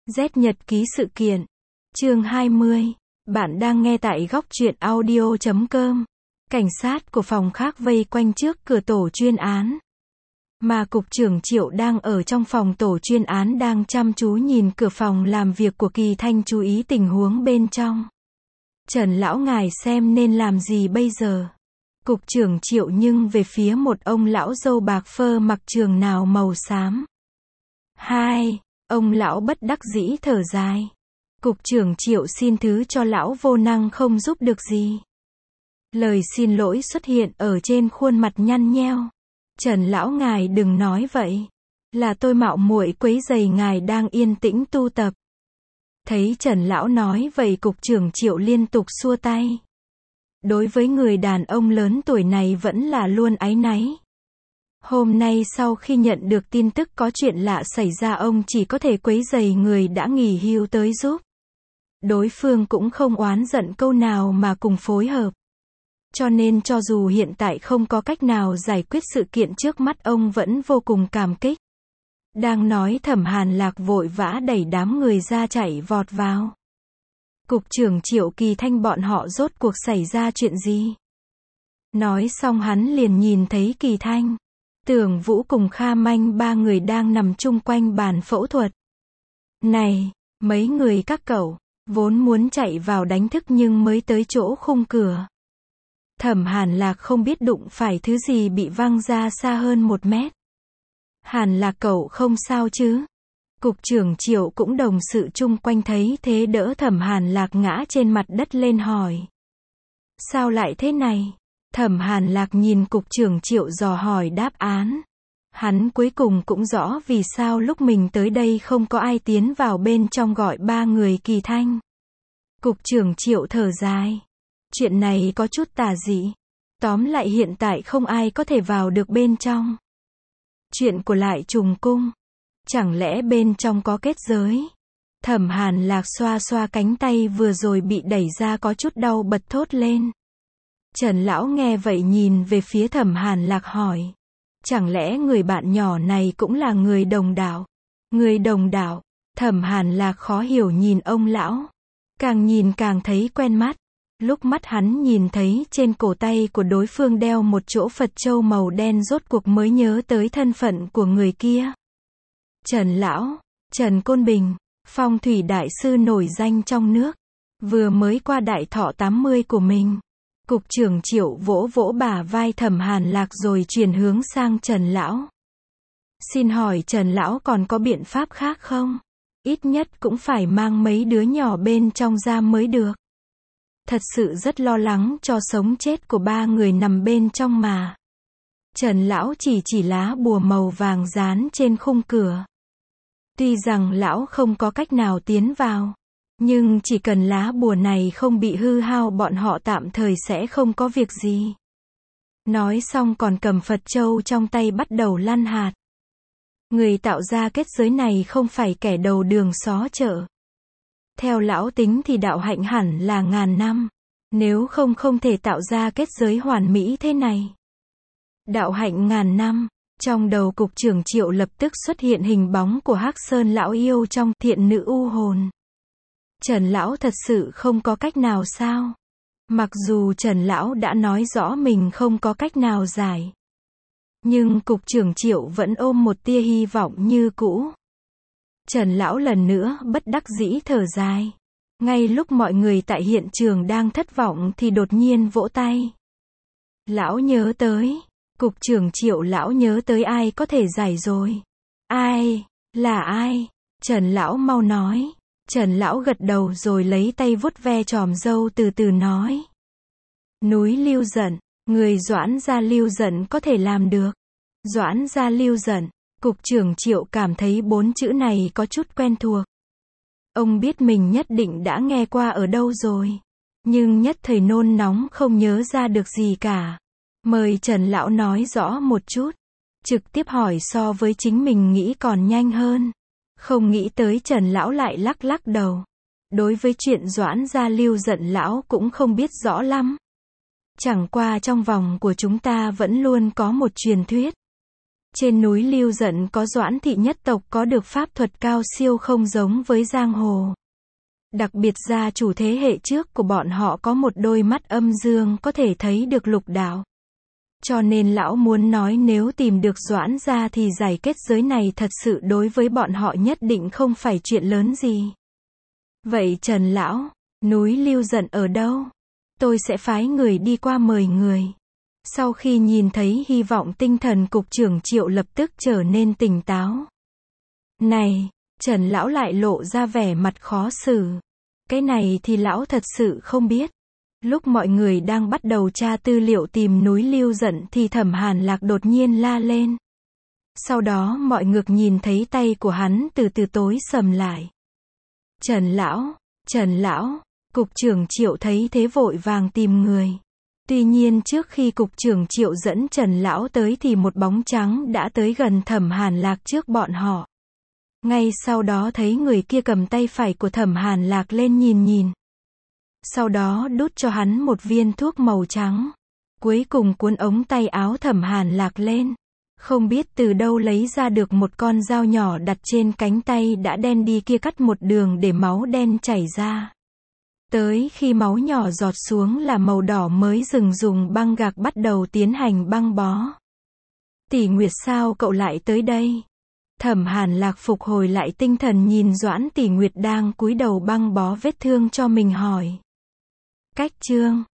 Z nhật ký sự kiện. Chương 20. Bạn đang nghe tại góc truyện audio.com. Cảnh sát của phòng khác vây quanh trước cửa tổ chuyên án. Mà cục trưởng Triệu đang ở trong phòng tổ chuyên án đang chăm chú nhìn cửa phòng làm việc của Kỳ Thanh, chú ý tình huống bên trong. Trần lão ngài xem nên làm gì bây giờ? Cục trưởng Triệu nhưng về phía một ông lão râu bạc phơ mặc trường nào màu xám. Hai, ông lão bất đắc dĩ thở dài. Cục trưởng Triệu xin thứ cho lão vô năng không giúp được gì. Lời xin lỗi xuất hiện ở trên khuôn mặt nhăn nheo. Trần lão ngài đừng nói vậy. Là tôi mạo muội quấy rầy ngài đang yên tĩnh tu tập. Thấy Trần lão nói vậy, cục trưởng Triệu liên tục xua tay. Đối với người đàn ông lớn tuổi này vẫn là luôn áy náy. Hôm nay sau khi nhận được tin tức có chuyện lạ xảy ra, ông chỉ có thể quấy rầy người đã nghỉ hưu tới giúp. Đối phương cũng không oán giận câu nào mà cùng phối hợp. Cho nên cho dù hiện tại không có cách nào giải quyết sự kiện trước mắt, ông vẫn vô cùng cảm kích. Đang nói, Thẩm Hàn Lạc vội vã đẩy đám người ra chạy vọt vào. Cục trưởng Triệu, Kỳ Thanh bọn họ rốt cuộc xảy ra chuyện gì? Nói xong hắn liền nhìn thấy Kỳ Thanh, Tưởng Vũ cùng Kha Manh, ba người đang nằm chung quanh bàn phẫu thuật. Này, mấy người các cậu, vốn muốn chạy vào đánh thức nhưng mới tới chỗ khung cửa. Thẩm Hàn Lạc không biết đụng phải thứ gì bị văng ra xa hơn 1 mét. Hàn Lạc cậu không sao chứ? Cục trưởng Triệu cũng đồng sự chung quanh thấy thế đỡ Thẩm Hàn Lạc ngã trên mặt đất lên hỏi. Sao lại thế này? Thẩm Hàn Lạc nhìn cục trưởng Triệu dò hỏi đáp án. Hắn cuối cùng cũng rõ vì sao lúc mình tới đây không có ai tiến vào bên trong gọi ba người Kỳ Thanh. Cục trưởng Triệu thở dài. Chuyện này có chút tà dị. Tóm lại hiện tại không ai có thể vào được bên trong. Chuyện của Lại Trùng Cung. Chẳng lẽ bên trong có kết giới? Thẩm Hàn Lạc xoa xoa cánh tay vừa rồi bị đẩy ra có chút đau, bật thốt lên. Trần lão nghe vậy nhìn về phía Thẩm Hàn Lạc hỏi. Chẳng lẽ người bạn nhỏ này cũng là người đồng đạo? Người đồng đạo? Thẩm Hàn Lạc khó hiểu nhìn ông lão. Càng nhìn càng thấy quen mắt. Lúc mắt hắn nhìn thấy trên cổ tay của đối phương đeo một chỗ Phật châu màu đen, rốt cuộc mới nhớ tới thân phận của người kia. Trần lão, Trần Côn Bình, phong thủy đại sư nổi danh trong nước, vừa mới qua đại thọ 80 của mình. Cục trưởng Triệu vỗ vỗ bả vai Thẩm Hàn Lạc rồi chuyển hướng sang Trần lão. Xin hỏi Trần lão còn có biện pháp khác không? Ít nhất cũng phải mang mấy đứa nhỏ bên trong ra mới được. Thật sự rất lo lắng cho sống chết của ba người nằm bên trong mà. Trần lão chỉ lá bùa màu vàng dán trên khung cửa. Tuy rằng lão không có cách nào tiến vào, nhưng chỉ cần lá bùa này không bị hư hao, bọn họ tạm thời sẽ không có việc gì. Nói xong còn cầm Phật châu trong tay bắt đầu lăn hạt. Người tạo ra kết giới này không phải kẻ đầu đường xó chợ. Theo lão tính thì đạo hạnh hẳn là ngàn năm. Nếu không thể tạo ra kết giới hoàn mỹ thế này. Đạo hạnh ngàn năm. Trong đầu cục trưởng Triệu lập tức xuất hiện hình bóng của Hắc Sơn lão yêu trong Thiện Nữ U Hồn. Trần lão thật sự không có cách nào sao? Mặc dù Trần lão đã nói rõ mình không có cách nào giải, nhưng cục trưởng Triệu vẫn ôm một tia hy vọng như cũ. Trần lão lần nữa bất đắc dĩ thở dài. Ngay lúc mọi người tại hiện trường đang thất vọng thì đột nhiên vỗ tay. Lão nhớ tới. Cục trưởng Triệu lão nhớ tới ai có thể giải rồi. Ai? Là ai? Trần lão mau nói. Trần lão gật đầu rồi lấy tay vuốt ve chòm râu từ từ nói. Núi Lưu Dận. Người Doãn gia Lưu Dận có thể làm được. Doãn gia Lưu Dận. Cục trưởng Triệu cảm thấy 4 chữ này có chút quen thuộc. Ông biết mình nhất định đã nghe qua ở đâu rồi. Nhưng nhất thời nôn nóng không nhớ ra được gì cả. Mời Trần lão nói rõ một chút. Trực tiếp hỏi so với chính mình nghĩ còn nhanh hơn. Không nghĩ tới Trần lão lại lắc lắc đầu. Đối với chuyện Doãn gia Lưu Dận lão cũng không biết rõ lắm. Chẳng qua trong vòng của chúng ta vẫn luôn có một truyền thuyết. Trên núi Lưu Dận có Doãn thị nhất tộc có được pháp thuật cao siêu không giống với giang hồ. Đặc biệt gia chủ thế hệ trước của bọn họ có một đôi mắt âm dương có thể thấy được lục đạo. Cho nên lão muốn nói nếu tìm được Doãn gia thì giải kết giới này thật sự đối với bọn họ nhất định không phải chuyện lớn gì. Vậy Trần lão, núi Lưu Dận ở đâu? Tôi sẽ phái người đi qua mời người. Sau khi nhìn thấy hy vọng tinh thần cục trưởng Triệu lập tức trở nên tỉnh táo. Này, Trần lão lại lộ ra vẻ mặt khó xử. Cái này thì lão thật sự không biết. Lúc mọi người đang bắt đầu tra tư liệu tìm núi Lưu Dận thì Thẩm Hàn Lạc đột nhiên la lên. Sau đó mọi ngược nhìn thấy tay của hắn từ từ tối sầm lại. Trần lão, cục trưởng Triệu thấy thế vội vàng tìm người. Tuy nhiên trước khi cục trưởng Triệu dẫn Trần lão tới thì một bóng trắng đã tới gần Thẩm Hàn Lạc trước bọn họ. Ngay sau đó thấy người kia cầm tay phải của Thẩm Hàn Lạc lên nhìn. Sau đó đút cho hắn một viên thuốc màu trắng. Cuối cùng cuốn ống tay áo Thẩm Hàn Lạc lên. Không biết từ đâu lấy ra được một con dao nhỏ đặt trên cánh tay đã đen đi kia cắt một đường để máu đen chảy ra. Tới khi máu nhỏ giọt xuống là màu đỏ mới dừng dùng băng gạc bắt đầu tiến hành băng bó. Tỷ Nguyệt sao cậu lại tới đây? Thẩm Hàn Lạc phục hồi lại tinh thần nhìn Doãn Tỷ Nguyệt đang cúi đầu băng bó vết thương cho mình hỏi. Cách chương